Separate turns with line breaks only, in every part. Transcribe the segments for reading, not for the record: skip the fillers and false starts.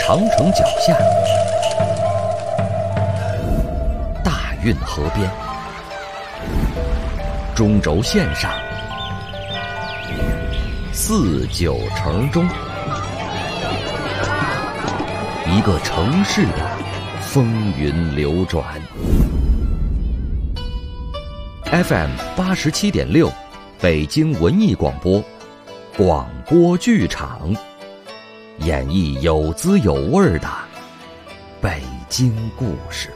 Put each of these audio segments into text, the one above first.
长城脚下，大运河边，中轴线上，四九城中，一个城市的风云流转。FM 87.6，北京文艺广播，广播剧场，演绎有滋有味的北京故事。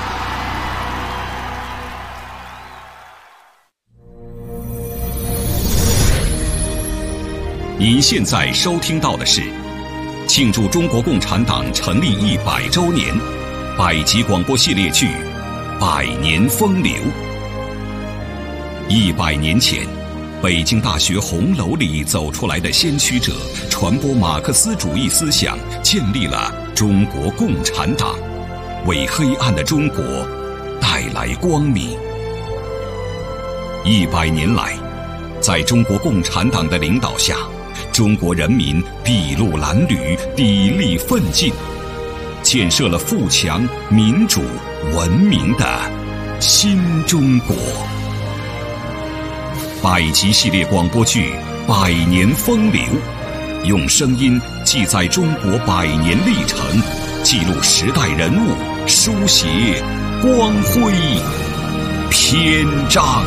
您现在收听到的是庆祝中国共产党成立100周年百集广播系列剧《百年风流》。100年前，北京大学红楼里走出来的先驱者，传播马克思主义思想，建立了中国共产党，为黑暗的中国带来光明。100年来，在中国共产党的领导下，中国人民筚路蓝缕，砥砺奋进，建设了富强、民主、文明的新中国。百集系列广播剧《百年风流》，用声音记载中国100年历程，记录时代人物，书写光辉篇章。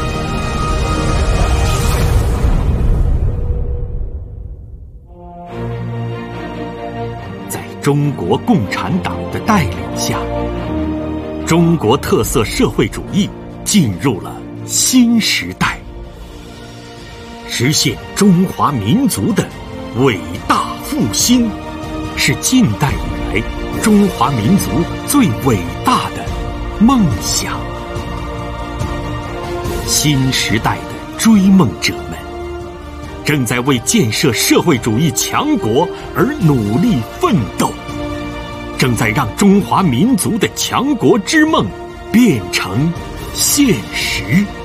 在中国共产党的带领下，中国特色社会主义进入了新时代，实现中华民族的伟大复兴，是近代以来中华民族最伟大的梦想。新时代的追梦者们正在为建设社会主义强国而努力奋斗，正在让中华民族的强国之梦变成现实。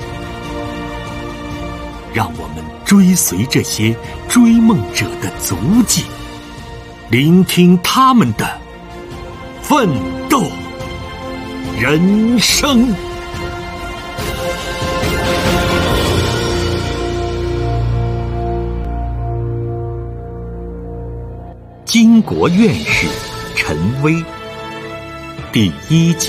让我们追随这些追梦者的足迹，聆听他们的奋斗人生。巾帼院士陈薇，第1集。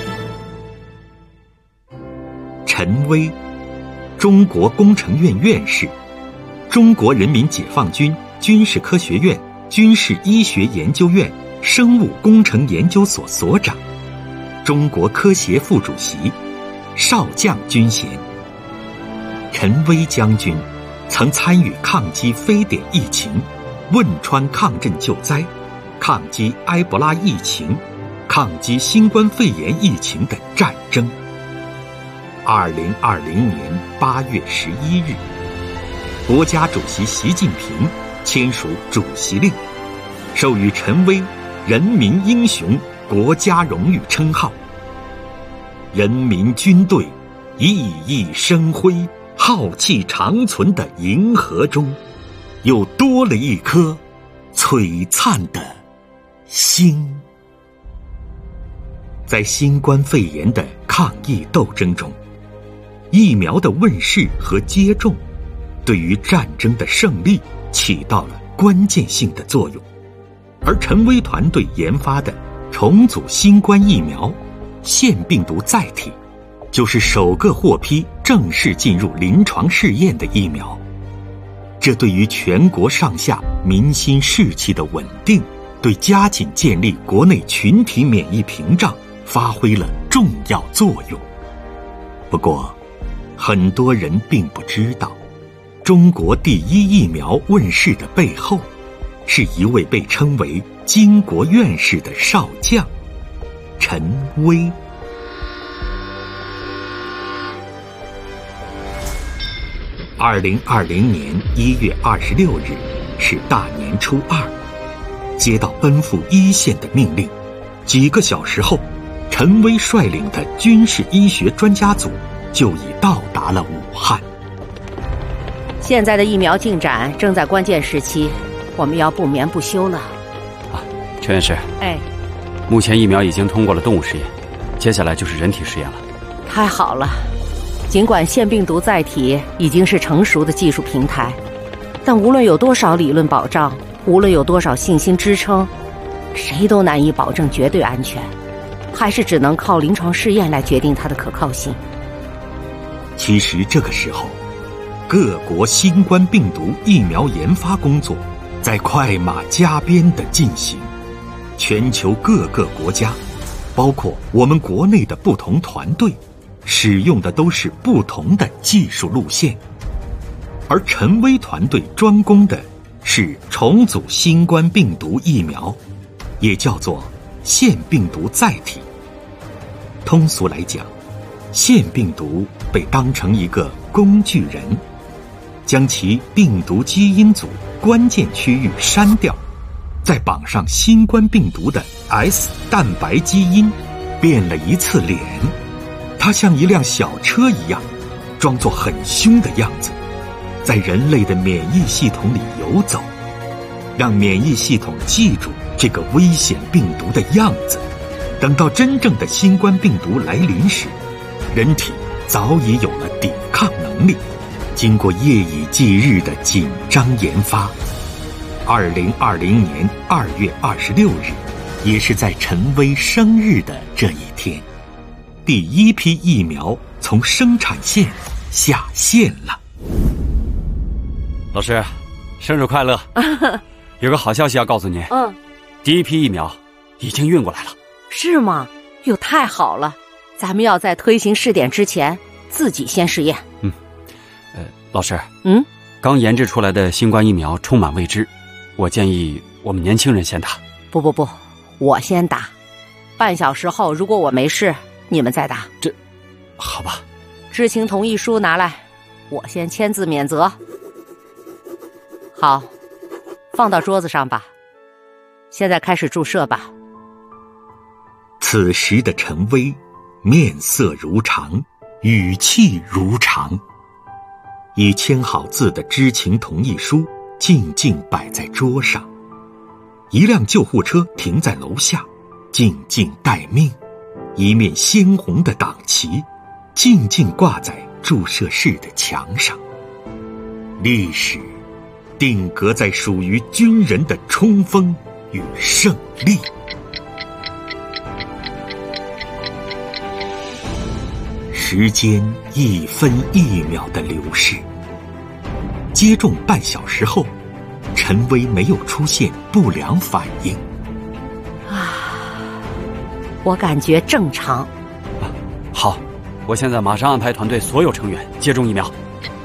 陈薇，中国工程院院士，中国人民解放军军事科学院军事医学研究院生物工程研究所所长，中国科协副主席，少将军衔。陈薇将军曾参与抗击非典疫情、汶川抗震救灾、抗击埃博拉疫情、抗击新冠肺炎疫情的战争。2020年8月11日，国家主席习近平签署主席令，授予陈薇人民英雄国家荣誉称号。人民军队熠熠生辉、浩气长存的银河中，又多了一颗璀璨的星。在新冠肺炎的抗疫斗争中，疫苗的问世和接种对于战争的胜利起到了关键性的作用，而陈薇团队研发的重组新冠疫苗腺病毒载体，就是首个获批正式进入临床试验的疫苗。这对于全国上下民心士气的稳定，对加紧建立国内群体免疫屏障发挥了重要作用。不过，很多人并不知道，中国第1疫苗问世的背后，是一位被称为巾帼院士的少将陈薇。2020年1月26日是大年初2，接到奔赴一线的命令，几个小时后，陈薇率领的军事医学专家组就已到达了武汉。
现在的疫苗进展正在关键时期，我们要不眠不休了。
陈院士，
哎，
目前疫苗已经通过了动物实验，接下来就是人体实验了。
太好了！尽管腺病毒载体已经是成熟的技术平台，但无论有多少理论保障，无论有多少信心支撑，谁都难以保证绝对安全，还是只能靠临床试验来决定它的可靠性。
其实这个时候，各国新冠病毒疫苗研发工作在快马加鞭地进行，全球各个国家，包括我们国内的不同团队，使用的都是不同的技术路线，而陈薇团队专攻的是重组新冠病毒疫苗，也叫做腺病毒载体。通俗来讲，腺病毒被当成一个工具人，将其病毒基因组关键区域删掉，再绑上新冠病毒的 S 蛋白基因，变了一次脸。它像一辆小车一样，装作很凶的样子，在人类的免疫系统里游走，让免疫系统记住这个危险病毒的样子。等到真正的新冠病毒来临时，人体早已有了抵抗能力。经过夜以继日的紧张研发，2020年2月26日，也是在陈薇生日的这一天，第一批疫苗从生产线下线了。
老师，生日快乐！有个好消息要告诉您，第一批疫苗已经运过来了。
是吗？哟，太好了！咱们要在推行试点之前，自己先试验。
老师，刚研制出来的新冠疫苗充满未知，我建议我们年轻人先打。
不，我先打。半小时后，如果我没事，你们再打。
这，好吧。
知情同意书拿来，我先签字免责。好，放到桌子上吧。现在开始注射吧。
此时的陈薇面色如常，语气如常，已签好字的知情同意书静静摆在桌上。一辆救护车停在楼下，静静待命。一面鲜红的党旗静静挂在注射室的墙上。历史定格在属于军人的冲锋与胜利。时间一分一秒的流逝，接种半小时后，陈薇没有出现不良反应。
我感觉正常。
好，我现在马上安排团队所有成员接种疫苗。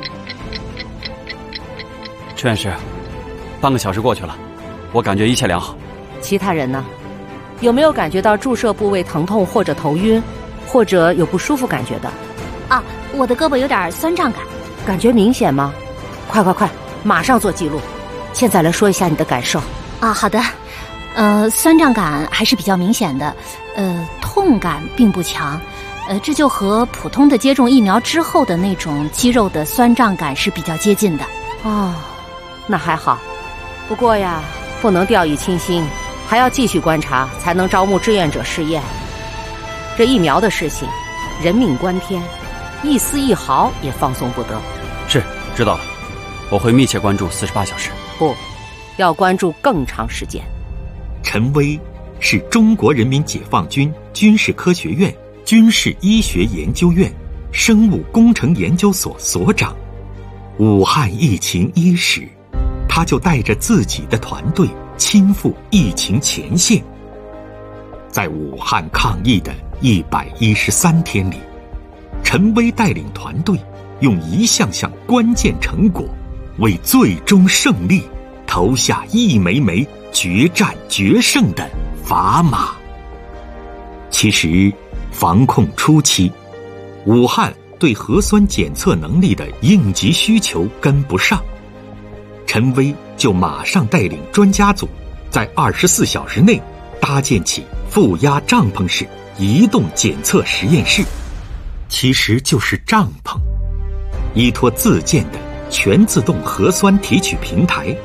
陈院士，半个小时过去了，我感觉一切良好。
其他人呢？有没有感觉到注射部位疼痛或者头晕，或者有不舒服感觉的？
啊，我的胳膊有点酸胀感。
感觉明显吗？快，马上做记录。现在来说一下你的感受。
啊，好的。酸胀感还是比较明显的，痛感并不强，这就和普通的接种疫苗之后的那种肌肉的酸胀感是比较接近的。
哦，那还好。不过呀，不能掉以轻心，还要继续观察，才能招募志愿者试验。这疫苗的事情，人命关天，一丝一毫也放松不得。
是，知道了，我会密切关注48小时。
不，要关注更长时间。
陈薇是中国人民解放军军事科学院军事医学研究院生物工程研究所所长。武汉疫情伊始，他就带着自己的团队亲赴疫情前线。在武汉抗疫的113天里，陈薇带领团队用一项项关键成果，为最终胜利投下一枚枚决战决胜的砝码。其实，防控初期，武汉对核酸检测能力的应急需求跟不上，陈薇就马上带领专家组，在24小时内搭建起负压帐篷式移动检测实验室，其实就是帐篷，依托自建的全自动核酸提取平台，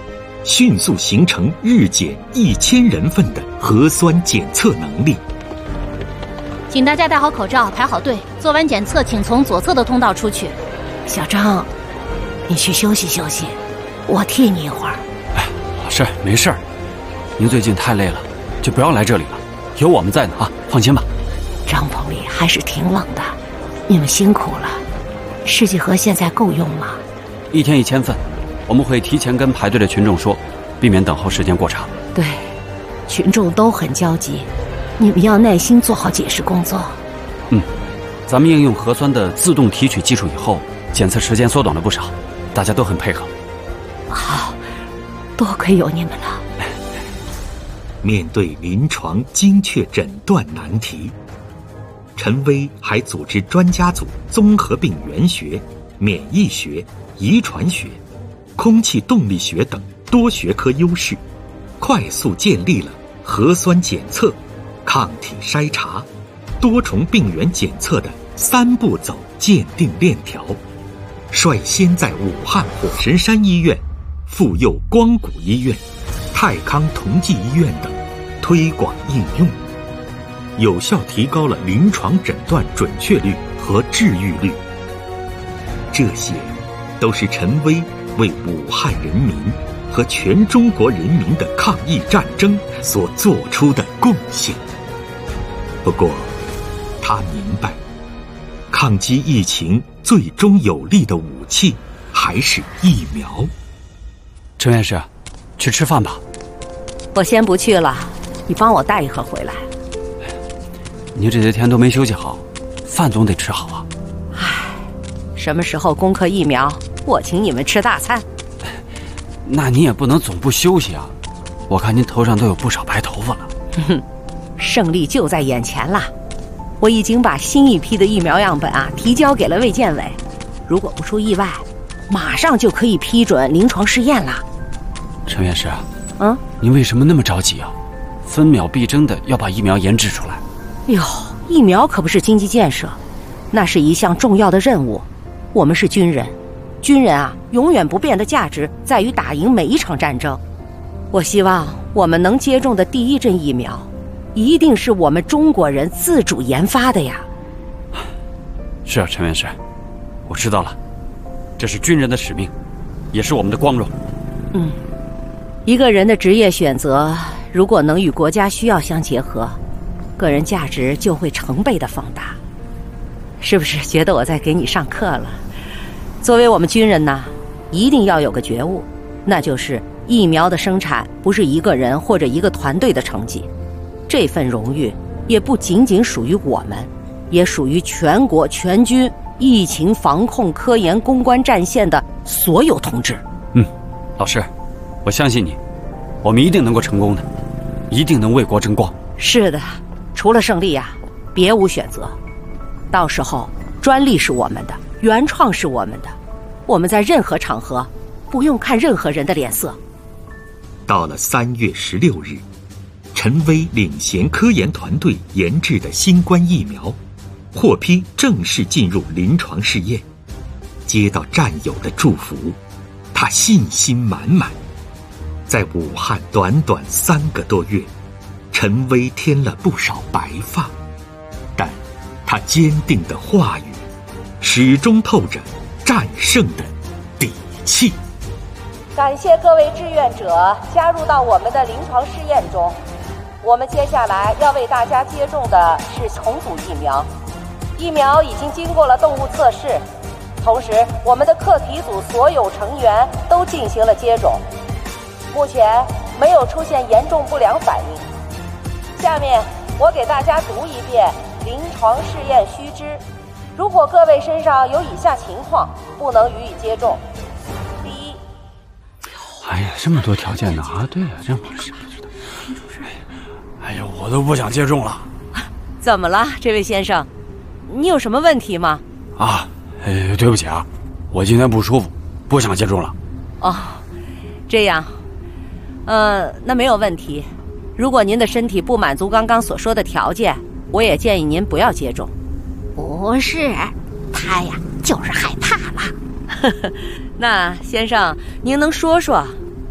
迅速形成日检1000人份的核酸检测能力。
请大家戴好口罩，排好队，做完检测请从左侧的通道出去。
小张，你去休息休息，我替你一会儿。
哎，老师没事儿，您最近太累了，就不要来这里了，有我们在呢啊，放心吧。
帐篷里还是挺冷的，你们辛苦了。试剂盒现在够用吗
？1天1000份，我们会提前跟排队的群众说，避免等候时间过长。
对，群众都很焦急，你们要耐心做好解释工作。
咱们应用核酸的自动提取技术以后，检测时间缩短了不少，大家都很配合。
好，多亏有你们了。
面对临床精确诊断难题，陈薇还组织专家组综合病原学、免疫学、遗传学、空气动力学等多学科优势，快速建立了核酸检测、抗体筛查、多重病原检测的3步走鉴定链条，率先在武汉火神山医院、妇幼光谷医院、泰康同济医院等推广应用，有效提高了临床诊断准确率和治愈率。这些都是陈薇为武汉人民和全中国人民的抗疫战争所做出的贡献。不过，他明白，抗击疫情最终有力的武器还是疫苗。
陈院士，去吃饭吧。
我先不去了，你帮我带一盒回来。
您这些天都没休息好，饭总得吃好啊。
唉，什么时候攻克疫苗，我请你们吃大餐。
那你也不能总不休息啊，我看您头上都有不少白头发了。
胜利就在眼前啦！我已经把新一批的疫苗样本提交给了卫健委，如果不出意外，马上就可以批准临床试验啦。
陈院士，您为什么那么着急啊？分秒必争的要把疫苗研制出来。
哟，疫苗可不是经济建设，那是一项重要的任务。我们是军人，军人永远不变的价值在于打赢每一场战争。我希望我们能接种的第一针疫苗，一定是我们中国人自主研发的呀。
是啊，陈院士，我知道了，这是军人的使命，也是我们的光荣。
一个人的职业选择，如果能与国家需要相结合，个人价值就会成倍的放大。是不是觉得我在给你上课了？作为我们军人呢，一定要有个觉悟，那就是疫苗的生产不是一个人或者一个团队的成绩，这份荣誉也不仅仅属于我们，也属于全国全军疫情防控科研攻关战线的所有同志。
老师，我相信你，我们一定能够成功的，一定能为国争光。
是的，除了胜利别无选择。到时候专利是我们的，原创是我们的，我们在任何场合不用看任何人的脸色。
到了3月16日，陈薇领衔科研团队研制的新冠疫苗获批正式进入临床试验。接到战友的祝福，他信心满满。在武汉短短3个多月，陈薇添了不少白发，但他坚定的话语始终透着战胜的底气。
感谢各位志愿者加入到我们的临床试验中。我们接下来要为大家接种的是重组疫苗，疫苗已经经过了动物测试，同时我们的课题组所有成员都进行了接种，目前没有出现严重不良反应。下面我给大家读一遍临床试验须知，如果各位身上有以下情况，不能予以接种。第一，
哎呀，这么多条件呢对呀，这不知道。哎呀，我都不想接种了。
怎么了，这位先生？你有什么问题吗？
对不起我今天不舒服，不想接种了。
这样，那没有问题。如果您的身体不满足刚刚所说的条件，我也建议您不要接种。
不是，他就是害怕了。
那先生，您能说说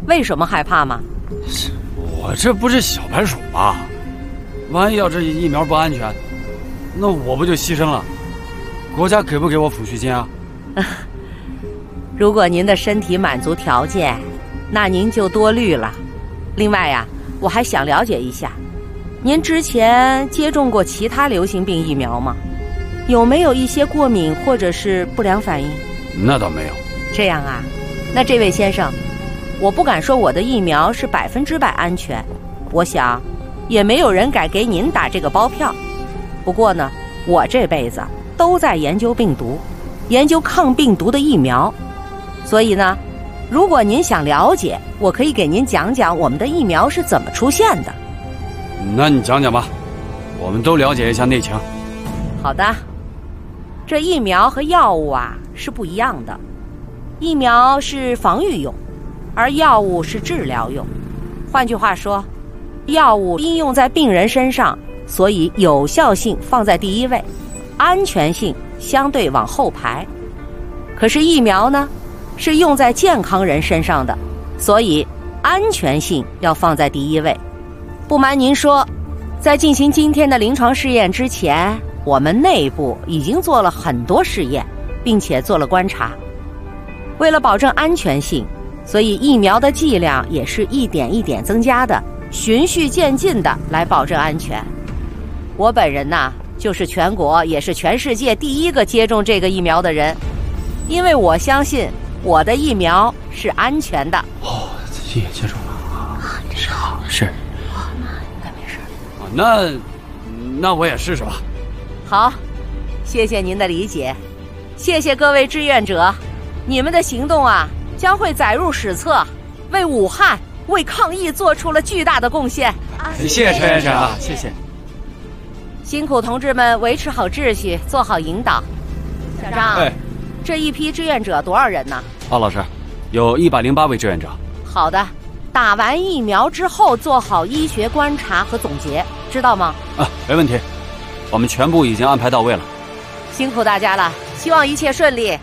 为什么害怕吗？
我这不是小白鼠吗？万一要这疫苗不安全，那我不就牺牲了？国家给不给我抚恤金啊？
如果您的身体满足条件，那您就多虑了。另外呀，我还想了解一下，您之前接种过其他流行病疫苗吗？有没有一些过敏或者是不良反应？
那倒没有。
这样啊，那这位先生，我不敢说我的疫苗是100%安全，我想也没有人敢给您打这个包票。不过呢，我这辈子都在研究病毒，研究抗病毒的疫苗，所以呢，如果您想了解，我可以给您讲讲我们的疫苗是怎么出现的。
那你讲讲吧，我们都了解一下内情。
好的，这疫苗和药物啊是不一样的，疫苗是防御用，而药物是治疗用。换句话说，药物应用在病人身上，所以有效性放在第一位，安全性相对往后排。可是疫苗呢，是用在健康人身上的，所以安全性要放在第一位。不瞒您说，在进行今天的临床试验之前，我们内部已经做了很多试验，并且做了观察。为了保证安全性，所以疫苗的剂量也是一点一点增加的，循序渐进的来保证安全。我本人呢，就是全国也是全世界第一个接种这个疫苗的人，因为我相信我的疫苗是安全的。
哦，自己也接种了啊？是好是。
应该没事。
那我也试试吧。
好，谢谢您的理解，谢谢各位志愿者，你们的行动啊将会载入史册，为武汉、为抗疫做出了巨大的贡献。
谢谢陈院长，谢谢。
辛苦同志们维持好秩序，做好引导。小张，这一批志愿者多少人呢？
老师，有108位志愿者。
好的，打完疫苗之后做好医学观察和总结，知道吗？
没问题，我们全部已经安排到位了。
辛苦大家了，希望一切顺利。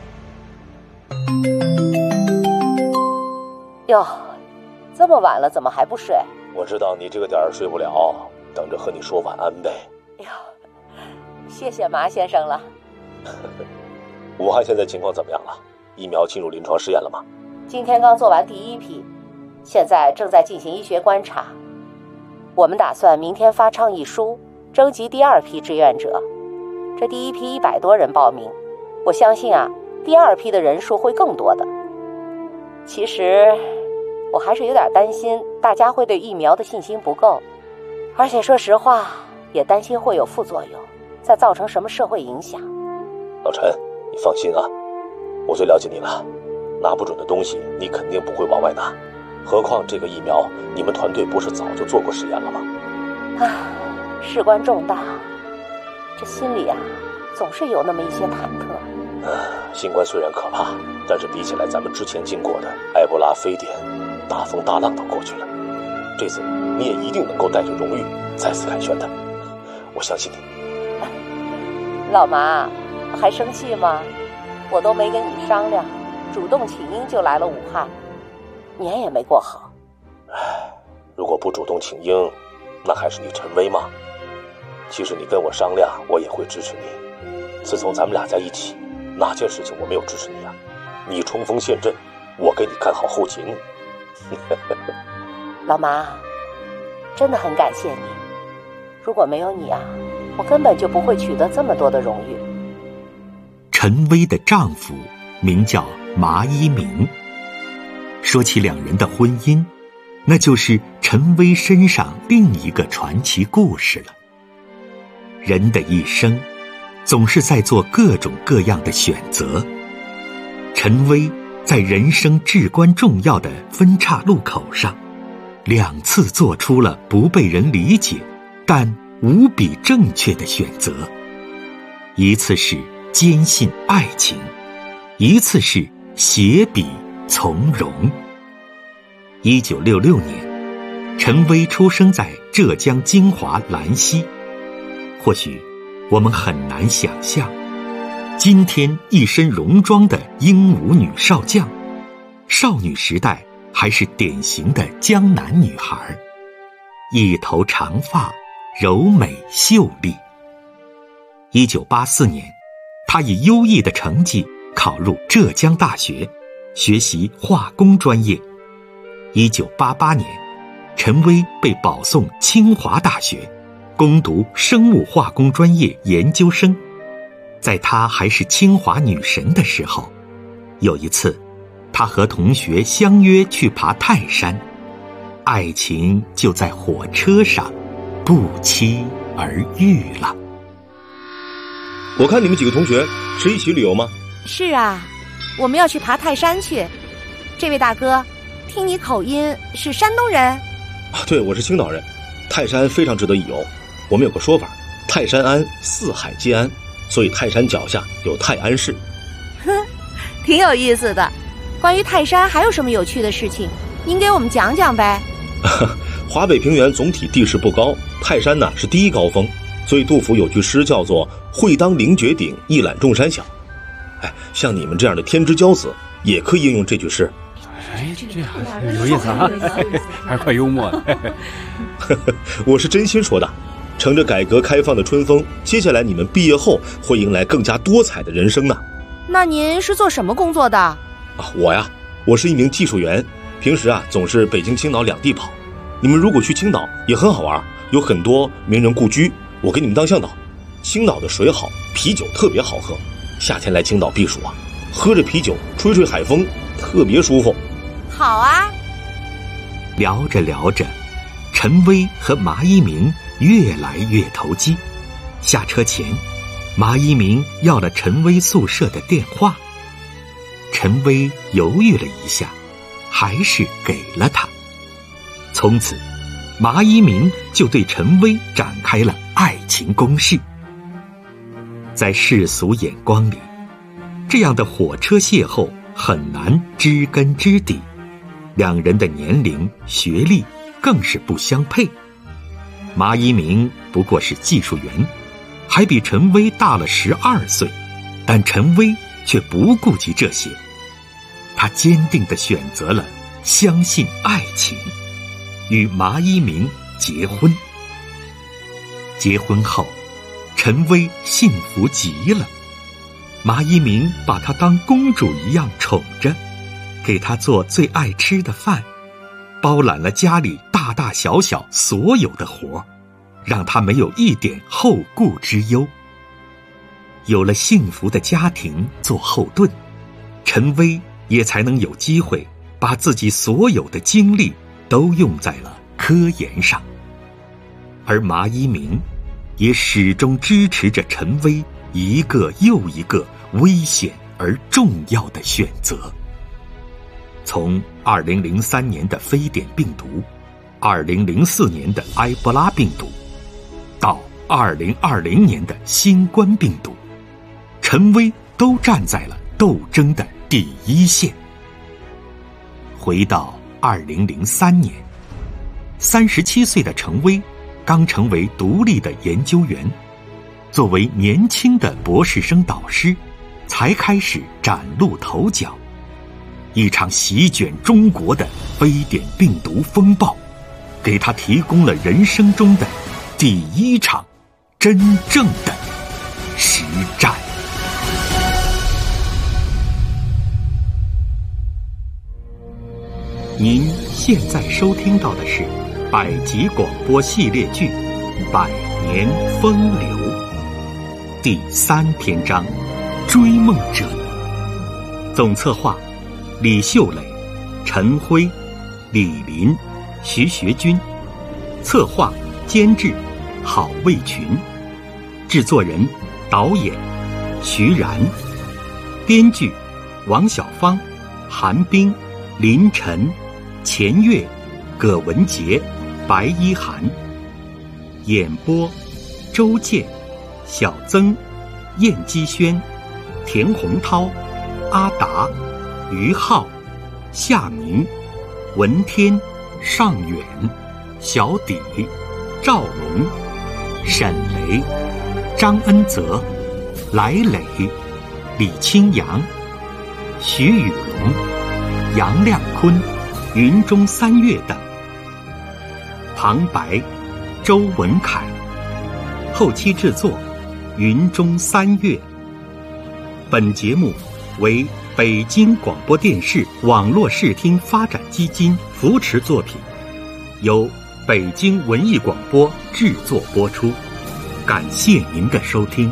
哟，这么晚了怎么还不睡？
我知道你这个点儿睡不了，等着和你说晚安呗。
哟，谢谢麻先生了。
武汉现在情况怎么样了？疫苗进入临床试验了吗？
今天刚做完第一批，现在正在进行医学观察。我们打算明天发倡议书，征集第二批志愿者。这第一批100多人报名，我相信啊，第二批的人数会更多的。其实我还是有点担心大家会对疫苗的信心不够，而且说实话也担心会有副作用，再造成什么社会影响。
老陈，你放心啊，我最了解你了，拿不准的东西你肯定不会往外拿，何况这个疫苗你们团队不是早就做过实验了吗？
事关重大，这心里啊总是有那么一些忐忑。
新冠虽然可怕，但是比起来咱们之前经过的埃博拉、非典、大风大浪都过去了，这次你也一定能够带着荣誉再次凯旋的，我相信你。
老麻，还生气吗？我都没跟你商量，主动请缨就来了武汉，年也没过好。
如果不主动请缨，那还是你陈威吗？其实你跟我商量，我也会支持你。自从咱们俩在一起，哪件事情我没有支持你啊？你冲锋陷阵，我给你看好后勤。
老麻，真的很感谢你，如果没有你啊，我根本就不会取得这么多的荣誉。
陈威的丈夫名叫麻一鸣。说起两人的婚姻，那就是陈威身上另一个传奇故事了。人的一生总是在做各种各样的选择，陈威在人生至关重要的分岔路口上2次做出了不被人理解但无比正确的选择，一次是坚信爱情，一次是携笔从容。1966年，陈威出生在浙江金华兰溪。或许我们很难想象，今天一身戎装的英武女少将，少女时代还是典型的江南女孩，一头长发，柔美秀丽。1984年，她以优异的成绩考入浙江大学，学习化工专业。1988年，陈薇被保送清华大学，攻读生物化工专业研究生。在她还是清华女神的时候，有一次她和同学相约去爬泰山，爱情就在火车上不期而遇了。
我看你们几个同学是一起旅游吗？
是啊，我们要去爬泰山去。这位大哥，听你口音是山东人？
对，我是青岛人。泰山非常值得一游，我们有个说法，泰山安，四海皆安，所以泰山脚下有泰安市。
挺有意思的。关于泰山还有什么有趣的事情，您给我们讲讲呗。
华北平原总体地势不高，泰山呢是第一高峰，所以杜甫有句诗叫做会当凌绝顶，一览众山小。像你们这样的天之骄子也可以应用这句诗。
这还有意思啊，还怪幽默的。
我是真心说的，乘着改革开放的春风，接下来你们毕业后会迎来更加多彩的人生呢。
那您是做什么工作的？
我是一名技术员，平时总是北京青岛两地跑。你们如果去青岛也很好玩，有很多名人故居，我给你们当向导。青岛的水好，啤酒特别好喝，夏天来青岛避暑喝着啤酒吹吹海风，特别舒服。
好啊。
聊着聊着，陈薇和马一鸣越来越投机。下车前，马一鸣要了陈薇宿舍的电话。陈薇犹豫了一下，还是给了他。从此，马一鸣就对陈薇展开了爱情攻势。在世俗眼光里，这样的火车邂逅很难知根知底，两人的年龄、学历更是不相配。马一鸣不过是技术员，还比陈薇大了12岁，但陈薇却不顾及这些，他坚定地选择了相信爱情，与马一鸣结婚。结婚后，陈薇幸福极了，马一鸣把她当公主一样宠着，给她做最爱吃的饭，包揽了家里大大小小所有的活，让她没有一点后顾之忧。有了幸福的家庭做后盾，陈薇也才能有机会把自己所有的精力都用在了科研上。而马一鸣也始终支持着陈薇一个又一个危险而重要的选择。从2003年的非典病毒，2004年的埃博拉病毒，到2020年的新冠病毒，陈薇都站在了斗争的第一线。回到2003年，37岁的陈薇刚成为独立的研究员，作为年轻的博士生导师，才开始崭露头角。一场席卷中国的非典病毒风暴，给他提供了人生中的第一场真正的实战。您现在收听到的是百集广播系列剧《百年风流》第3篇章《追梦者》，总策划李秀磊、陈辉、李林、徐学军，策划监制郝卫群，制作人导演徐然，编剧王小芳、韩冰、林晨、钱月、葛文杰、白一涵，演播周健、小曾、燕基轩、田洪涛、阿达、于浩、夏明、文天、尚远、小底、赵龙、沈雷、张恩泽、来磊、李清扬、徐雨龙、杨亮坤、 云中三月等。旁白周文凯，后期制作云中三月。本节目为北京广播电视网络视听发展基金扶持作品，由北京文艺广播制作播出。感谢您的收听。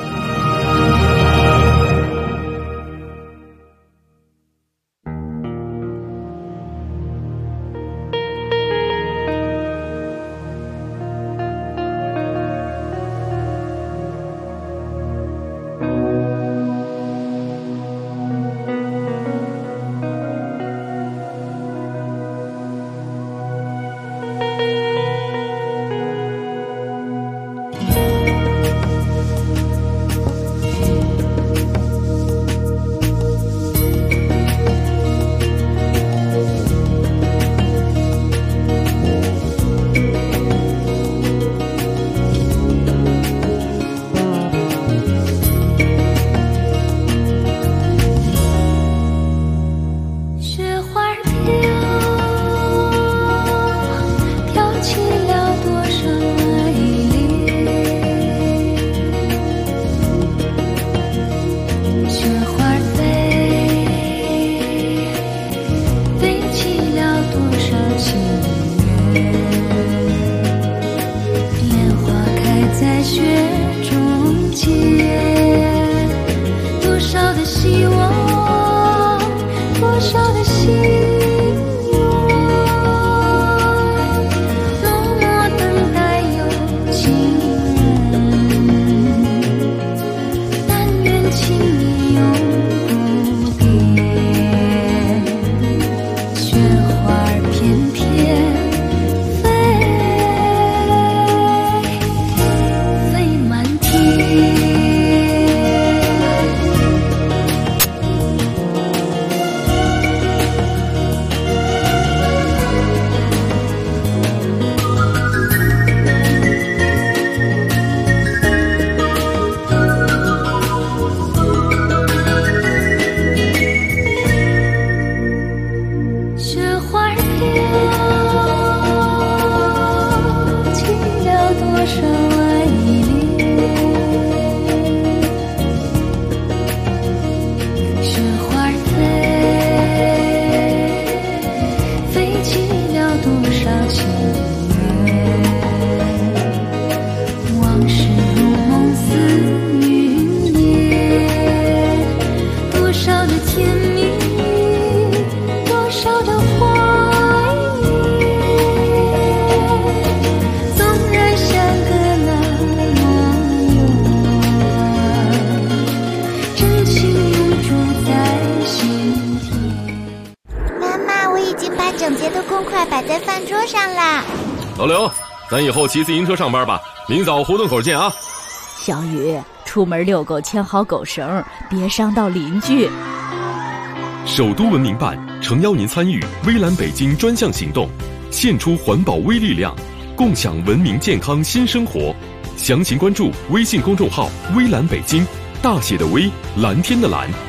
老刘，咱以后骑自行车上班吧，明早胡同口见啊。
小雨，出门遛狗牵好狗绳，别伤到邻居。
首都文明办诚邀您参与微蓝北京专项行动，献出环保微力量，共享文明健康新生活。详情关注微信公众号微蓝北京，大写的微，蓝天的蓝。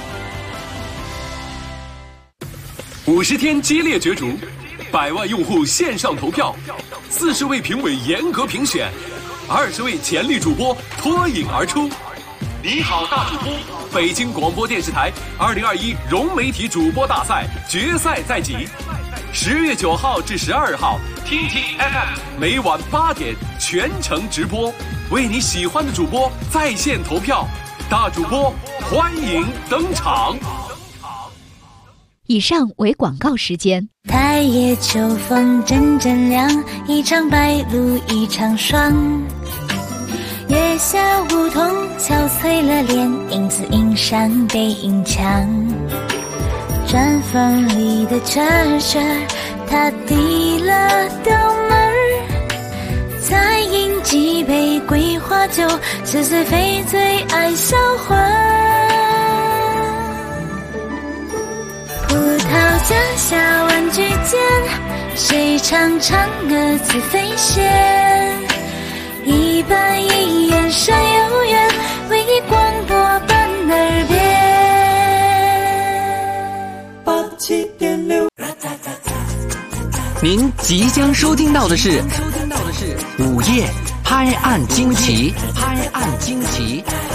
50天激烈角逐，100万用户线上投票，40位评委严格评选，20位潜力主播脱颖而出。你好，大主播！北京广播电视台2021融媒体主播大赛决赛在即，10月9号至12号，听听 FM 每晚8点全程直播，为你喜欢的主播在线投票，大主播欢迎登场。
以上为广告时间。
太夜秋风阵阵凉，一场白露一场霜。月下梧桐憔悴了脸，影子映上背影墙。毡房里的蛐蛐，它递了刀门，再饮几杯桂花酒，似醉非醉爱销魂。葡萄架下玩具间，谁唱嫦娥自飞仙？一板一眼山有缘，为你广播伴耳边。87.6
您即将收听到的是午夜拍案惊奇。